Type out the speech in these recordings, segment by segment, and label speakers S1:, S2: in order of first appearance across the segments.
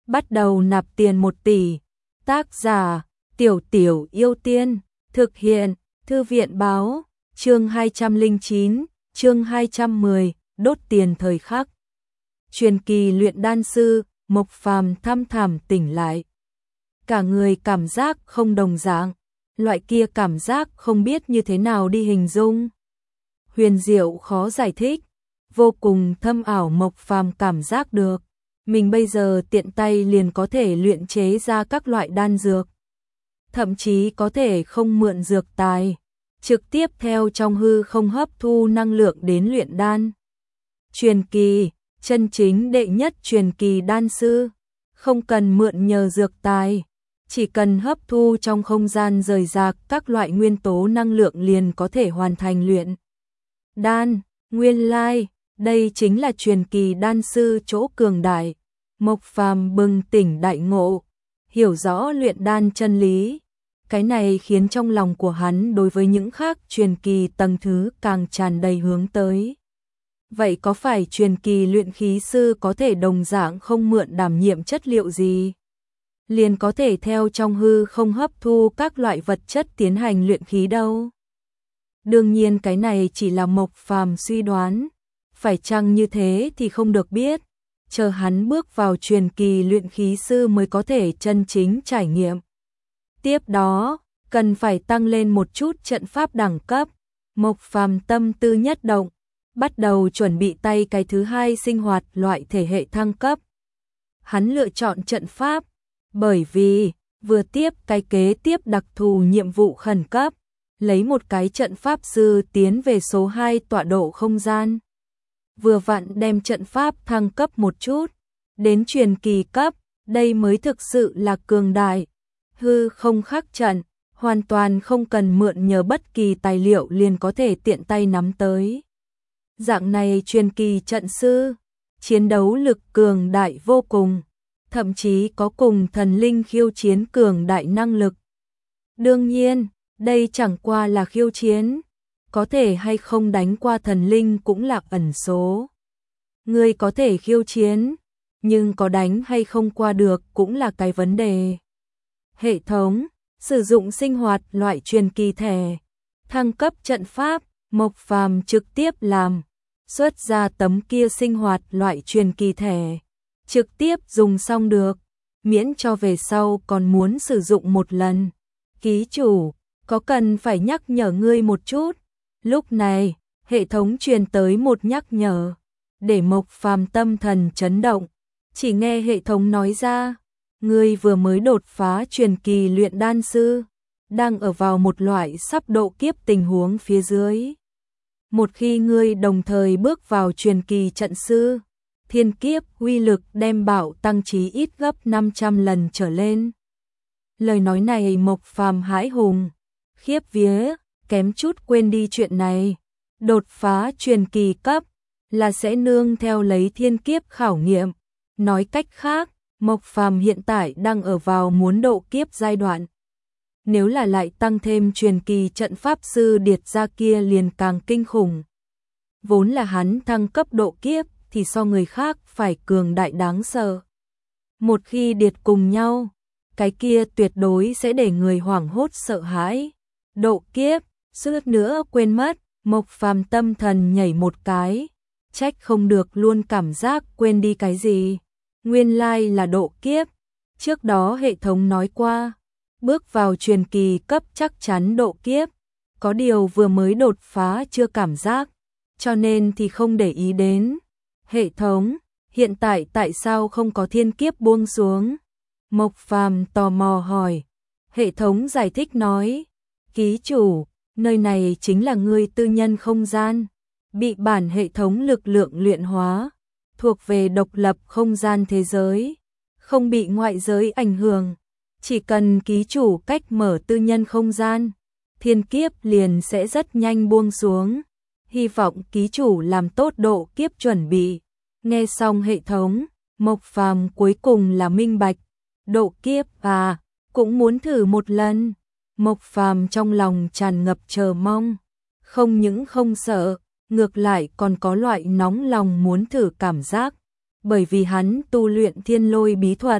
S1: bắt đầu nạp tiền 1 tỷ. Tác giả: Tiểu Tiểu Yêu Tiên. Thực hiện: Thư viện báo. Chương 209, chương 210, đốt tiền thời khắc. Truyền kỳ luyện đan sư, Mộc Phàm thăm thẳm tỉnh lại. Cả người cảm giác không đồng dạng, loại kia cảm giác không biết như thế nào đi hình dung. Huyền diệu khó giải thích, vô cùng thâm ảo. Mộc Phàm cảm giác được, mình bây giờ tiện tay liền có thể luyện chế ra các loại đan dược. Thậm chí có thể không mượn dược tài, trực tiếp theo trong hư không hấp thu năng lượng đến luyện đan. Truyền kỳ, chân chính đệ nhất truyền kỳ đan sư, không cần mượn nhờ dược tài, chỉ cần hấp thu trong không gian rời rạc các loại nguyên tố năng lượng liền có thể hoàn thành luyện đan. Nguyên lai, đây chính là truyền kỳ đan sư chỗ cường đại. Mộc Phàm bừng tỉnh đại ngộ, hiểu rõ luyện đan chân lý. Cái này khiến trong lòng của hắn đối với những khác truyền kỳ tầng thứ càng tràn đầy hướng tới. Vậy có phải truyền kỳ luyện khí sư có thể đồng dạng không mượn đảm nhiệm chất liệu gì, liền có thể theo trong hư không hấp thu các loại vật chất tiến hành luyện khí đâu? Đương nhiên cái này chỉ là Mộc Phàm suy đoán, phải chăng như thế thì không được biết, chờ hắn bước vào truyền kỳ luyện khí sư mới có thể chân chính trải nghiệm. Tiếp đó, cần phải tăng lên một chút trận pháp đẳng cấp. Mộc Phàm tâm tư nhất động, bắt đầu chuẩn bị tay cái thứ hai sinh hoạt loại thể hệ thăng cấp. Hắn lựa chọn trận pháp, bởi vì vừa tiếp cái kế tiếp đặc thù nhiệm vụ khẩn cấp, lấy một cái trận pháp sư tiến về số 2 tọa độ không gian. Vừa vặn đem trận pháp thăng cấp một chút, đến truyền kỳ cấp, đây mới thực sự là cường đại. Hư không khắc trận, hoàn toàn không cần mượn nhờ bất kỳ tài liệu liền có thể tiện tay nắm tới. Dạng này truyền kỳ trận sư, chiến đấu lực cường đại vô cùng, thậm chí có cùng thần linh khiêu chiến cường đại năng lực. Đương nhiên, đây chẳng qua là khiêu chiến, có thể hay không đánh qua thần linh cũng là ẩn số. Ngươi có thể khiêu chiến, nhưng có đánh hay không qua được cũng là cái vấn đề. Hệ thống, sử dụng sinh hoạt loại truyền kỳ thẻ, thăng cấp trận pháp. Mộc Phàm trực tiếp làm, xuất ra tấm kia sinh hoạt loại truyền kỳ thẻ, trực tiếp dùng xong được, miễn cho về sau còn muốn sử dụng một lần. Ký chủ, có cần phải nhắc nhở ngươi một chút. Lúc này, hệ thống truyền tới một nhắc nhở, để Mộc Phàm tâm thần chấn động. Chỉ nghe hệ thống nói ra, ngươi vừa mới đột phá truyền kỳ luyện đan sư, đang ở vào một loại sắp độ kiếp tình huống phía dưới. Một khi ngươi đồng thời bước vào truyền kỳ trận sư, thiên kiếp uy lực đem bạo tăng chí ít gấp 500 lần trở lên. Lời nói này Mộc Phàm hãi hùng, khiếp vía, kém chút quên đi chuyện này. Đột phá truyền kỳ cấp là sẽ nương theo lấy thiên kiếp khảo nghiệm. Nói cách khác, Mộc Phàm hiện tại đang ở vào muốn độ kiếp giai đoạn. Nếu là lại tăng thêm truyền kỳ trận pháp sư điệt ra kia liền càng kinh khủng. Vốn là hắn thăng cấp độ kiếp thì so người khác phải cường đại đáng sợ. Một khi điệt cùng nhau, cái kia tuyệt đối sẽ để người hoảng hốt sợ hãi. Độ kiếp, suýt nữa quên mất. Mộc Phàm tâm thần nhảy một cái, trách không được luôn cảm giác quên đi cái gì. Nguyên lai là độ kiếp, trước đó hệ thống nói qua, bước vào truyền kỳ cấp chắc chắn độ kiếp, có điều vừa mới đột phá chưa cảm giác, cho nên thì không để ý đến. Hệ thống, hiện tại tại sao không có thiên kiếp buông xuống? Mộc Phàm tò mò hỏi. Hệ thống giải thích nói, ký chủ, nơi này chính là ngươi tư nhân không gian, bị bản hệ thống lực lượng luyện hóa, thuộc về độc lập không gian thế giới, không bị ngoại giới ảnh hưởng. Chỉ cần ký chủ cách mở tư nhân không gian, thiên kiếp liền sẽ rất nhanh buông xuống. Hy vọng ký chủ làm tốt độ kiếp chuẩn bị. Nghe xong hệ thống, Mộc Phàm cuối cùng là minh bạch. Độ kiếp à, cũng muốn thử một lần. Mộc Phàm trong lòng tràn ngập chờ mong, không những không sợ, ngược lại còn có loại nóng lòng muốn thử cảm giác, bởi vì hắn tu luyện thiên lôi bí thuật,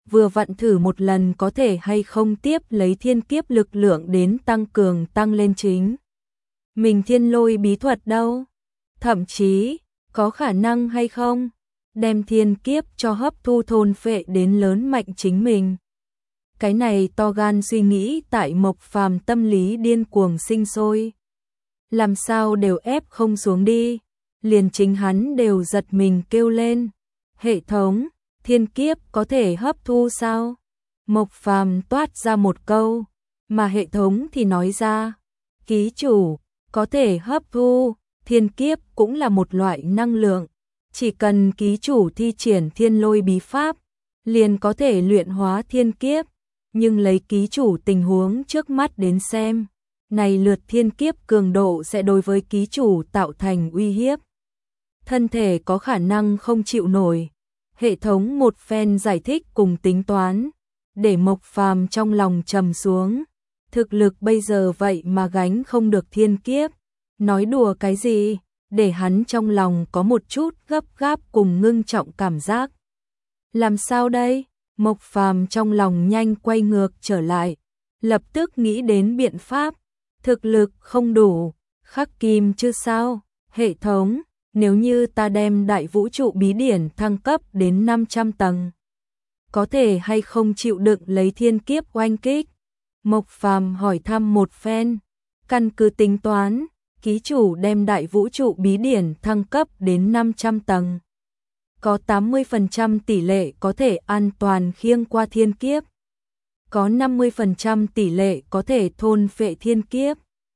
S1: vừa vặn thử một lần có thể hay không tiếp lấy thiên kiếp lực lượng đến tăng lên chính. Mình thiên lôi bí thuật đâu? Thậm chí, có khả năng hay không? Đem thiên kiếp cho hấp thu thôn phệ đến lớn mạnh chính mình. Cái này to gan suy nghĩ tại Mộc Phàm tâm lý điên cuồng sinh sôi. Làm sao đều ép không xuống đi, liền chính hắn đều giật mình kêu lên. Hệ thống, thiên kiếp có thể hấp thu sao? Mộc Phàm toát ra một câu, mà hệ thống thì nói ra, ký chủ, có thể hấp thu, thiên kiếp cũng là một loại năng lượng. Chỉ cần ký chủ thi triển thiên lôi bí pháp, liền có thể luyện hóa thiên kiếp. Nhưng lấy ký chủ tình huống trước mắt đến xem, này lượt thiên kiếp cường độ sẽ đối với ký chủ tạo thành uy hiếp. Thân thể có khả năng không chịu nổi. Hệ thống một phen giải thích cùng tính toán, để Mộc Phàm trong lòng trầm xuống. Thực lực bây giờ vậy mà gánh không được thiên kiếp. Nói đùa cái gì, để hắn trong lòng có một chút gấp gáp cùng ngưng trọng cảm giác. Làm sao đây? Mộc Phàm trong lòng nhanh quay ngược trở lại, lập tức nghĩ đến biện pháp. Thực lực không đủ, khắc kim chứ sao? Hệ thống, nếu như ta đem đại vũ trụ bí điển thăng cấp đến 500 tầng, có thể hay không chịu đựng lấy thiên kiếp oanh kích? Mộc Phàm hỏi thăm một phen, căn cứ tính toán, ký chủ đem đại vũ trụ bí điển thăng cấp đến 500 tầng. Có 80% tỷ lệ có thể an toàn khiêng qua thiên kiếp. Có 50% tỷ lệ có thể thôn phệ thiên kiếp.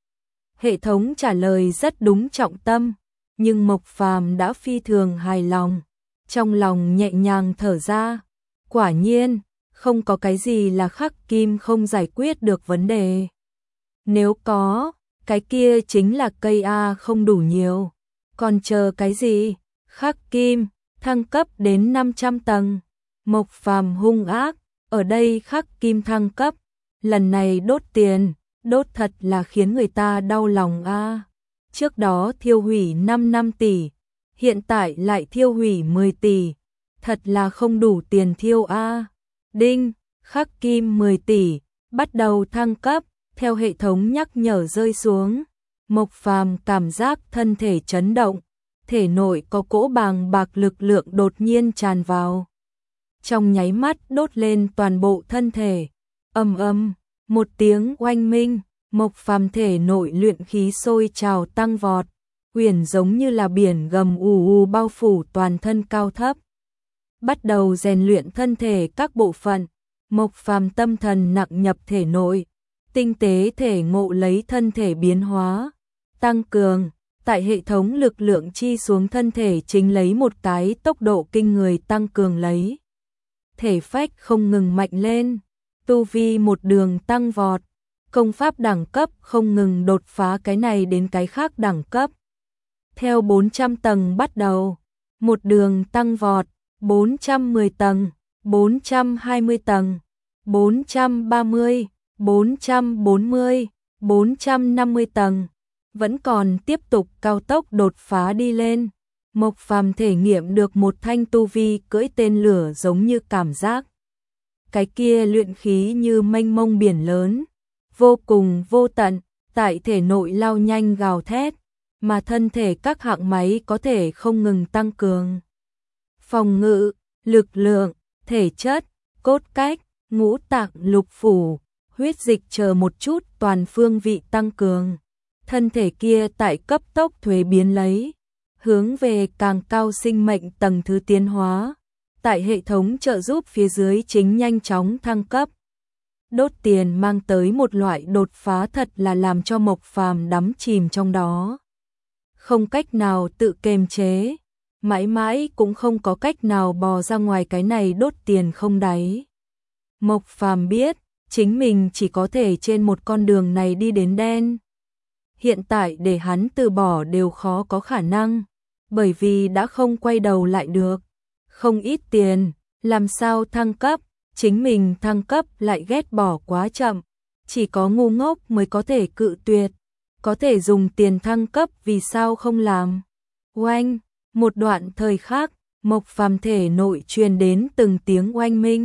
S1: Hệ thống trả lời rất đúng trọng tâm, nhưng Mộc Phàm đã phi thường hài lòng, trong lòng nhẹ nhàng thở ra. Quả nhiên, không có cái gì là khắc kim không giải quyết được vấn đề. Nếu có, cái kia chính là cây A không đủ nhiều. Còn chờ cái gì? Khắc kim thăng cấp đến 500 tầng. Mộc Phàm hung ác, ở đây khắc kim thăng cấp, lần này đốt tiền, đốt thật là khiến người ta đau lòng a. Trước đó thiêu hủy 5 tỷ, hiện tại lại thiêu hủy 10 tỷ, thật là không đủ tiền thiêu a. Đinh, khắc kim 10 tỷ, bắt đầu thăng cấp, theo hệ thống nhắc nhở rơi xuống. Mộc Phàm cảm giác thân thể chấn động, thể nội có cỗ bàng bạc lực lượng đột nhiên tràn vào. Trong nháy mắt đốt lên toàn bộ thân thể. Ầm ầm, một tiếng oanh minh, Mộc Phàm thể nội luyện khí sôi trào tăng vọt, huyền giống như là biển gầm ù ù bao phủ toàn thân cao thấp. Bắt đầu rèn luyện thân thể các bộ phận, Mộc Phàm tâm thần nặng nhập thể nội, tinh tế thể ngộ lấy thân thể biến hóa, tăng cường. Tại hệ thống lực lượng chi xuống thân thể chính lấy một cái tốc độ kinh người tăng cường lấy. Thể phách không ngừng mạnh lên, tu vi một đường tăng vọt, công pháp đẳng cấp không ngừng đột phá cái này đến cái khác đẳng cấp. Theo 400 tầng bắt đầu, một đường tăng vọt, 410 tầng, 420 tầng, 430, 440, 450 tầng. Vẫn còn tiếp tục cao tốc đột phá đi lên. Mộc Phàm thể nghiệm được một thanh tu vi cưỡi tên lửa giống như cảm giác. Cái kia luyện khí như mênh mông biển lớn, vô cùng vô tận, tại thể nội lao nhanh gào thét, mà thân thể các hạng máy có thể không ngừng tăng cường. Phòng ngự, lực lượng, thể chất, cốt cách, ngũ tạng lục phủ, huyết dịch chờ một chút toàn phương vị tăng cường. Thân thể kia tại cấp tốc thuế biến lấy, hướng về càng cao sinh mệnh tầng thứ tiến hóa, tại hệ thống trợ giúp phía dưới chính nhanh chóng thăng cấp. Đốt tiền mang tới một loại đột phá thật là làm cho Mộc Phàm đắm chìm trong đó. Không cách nào tự kiềm chế, mãi mãi cũng không có cách nào bò ra ngoài cái này đốt tiền không đáy. Mộc Phàm biết, chính mình chỉ có thể trên một con đường này đi đến đen. Hiện tại để hắn từ bỏ đều khó có khả năng, bởi vì đã không quay đầu lại được. Không ít tiền, làm sao thăng cấp, chính mình thăng cấp lại ghét bỏ quá chậm, chỉ có ngu ngốc mới có thể cự tuyệt, có thể dùng tiền thăng cấp vì sao không làm. Oanh, một đoạn thời khắc, Mộc Phàm thể nội truyền đến từng tiếng oanh minh,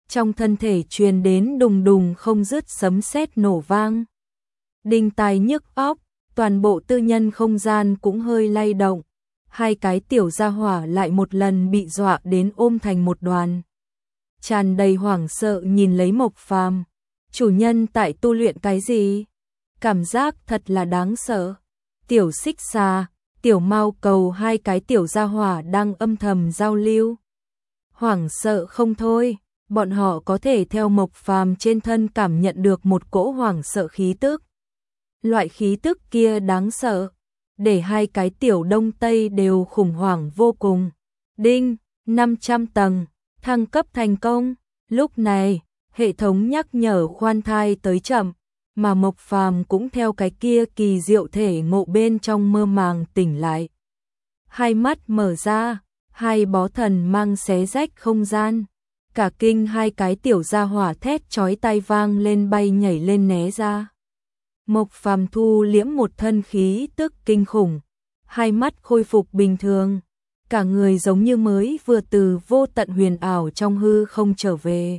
S1: trong thân thể truyền đến đùng đùng không dứt sấm sét nổ vang. Đinh tai nhức óc, toàn bộ tư nhân không gian cũng hơi lay động. Hai cái tiểu gia hỏa lại một lần bị dọa đến ôm thành một đoàn. Tràn đầy hoảng sợ nhìn lấy Mộc Phàm. Chủ nhân tại tu luyện cái gì? Cảm giác thật là đáng sợ. Tiểu xích xà, tiểu mao cầu hai cái tiểu gia hỏa đang âm thầm giao lưu. Hoảng sợ không thôi, bọn họ có thể theo Mộc Phàm trên thân cảm nhận được một cỗ hoảng sợ khí tức. Loại khí tức kia đáng sợ, để hai cái tiểu đông tây đều khủng hoảng vô cùng. Đinh, 500 tầng, thăng cấp thành công. Lúc này, hệ thống nhắc nhở khoan thai tới chậm, mà Mộc Phàm cũng theo cái kia kỳ diệu thể ngộ bên trong mơ màng tỉnh lại. Hai mắt mở ra, hai bó thần mang xé rách không gian. Cả kinh hai cái tiểu gia hỏa thét chói tai vang lên bay nhảy lên né ra. Mộc Phàm thu liễm một thân khí tức kinh khủng, hai mắt khôi phục bình thường, cả người giống như mới vừa từ vô tận huyền ảo trong hư không trở về.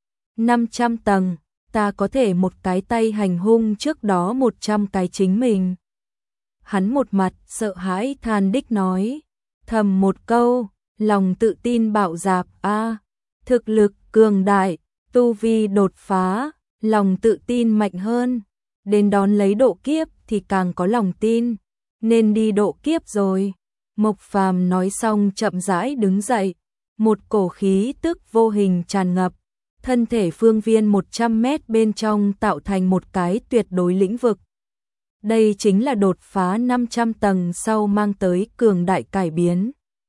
S1: 500 tầng, ta có thể một cái tay hành hung trước đó 100 cái chính mình. Hắn một mặt sợ hãi than đích nói, thầm một câu, lòng tự tin bạo dạp a, thực lực cường đại, tu vi đột phá, lòng tự tin mạnh hơn. Đến đón lấy độ kiếp thì càng có lòng tin, nên đi độ kiếp rồi. Mộc Phàm nói xong chậm rãi đứng dậy, một cổ khí tức vô hình tràn ngập, thân thể phương viên 100 mét bên trong tạo thành một cái tuyệt đối lĩnh vực. Đây chính là đột phá 500 tầng sau mang tới cường đại cải biến.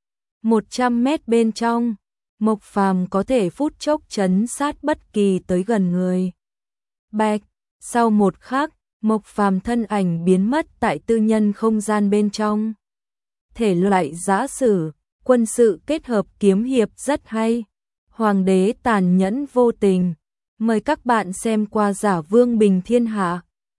S1: 100 mét bên trong, Mộc Phàm có thể phút chốc trấn sát bất kỳ tới gần người. Bạch, sau một khắc, Mộc Phàm thân ảnh biến mất tại tư nhân không gian bên trong. Thể loại giã sử, quân sự kết hợp kiếm hiệp rất hay. Hoàng đế tàn nhẫn vô tình. Mời các bạn xem qua Giả Vương Bình Thiên Hạ.